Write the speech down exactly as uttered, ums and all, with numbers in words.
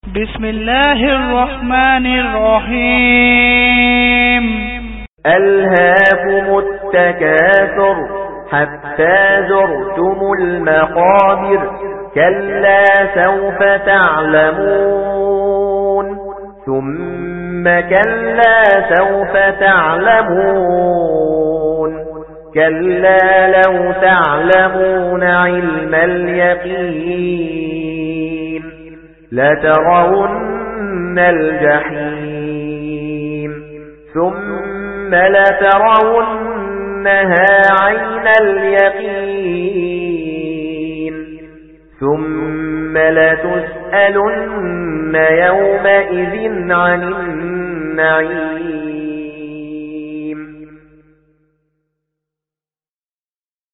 بسم الله الرحمن الرحيم. ألهاكم التكاثر حتى زرتم المقابر كلا سوف تعلمون ثم كلا سوف تعلمون كلا لو تعلمون علم اليقين لترون الجحيم ثم لترونها عين اليقين ثم لتسألن يومئذ عن النعيم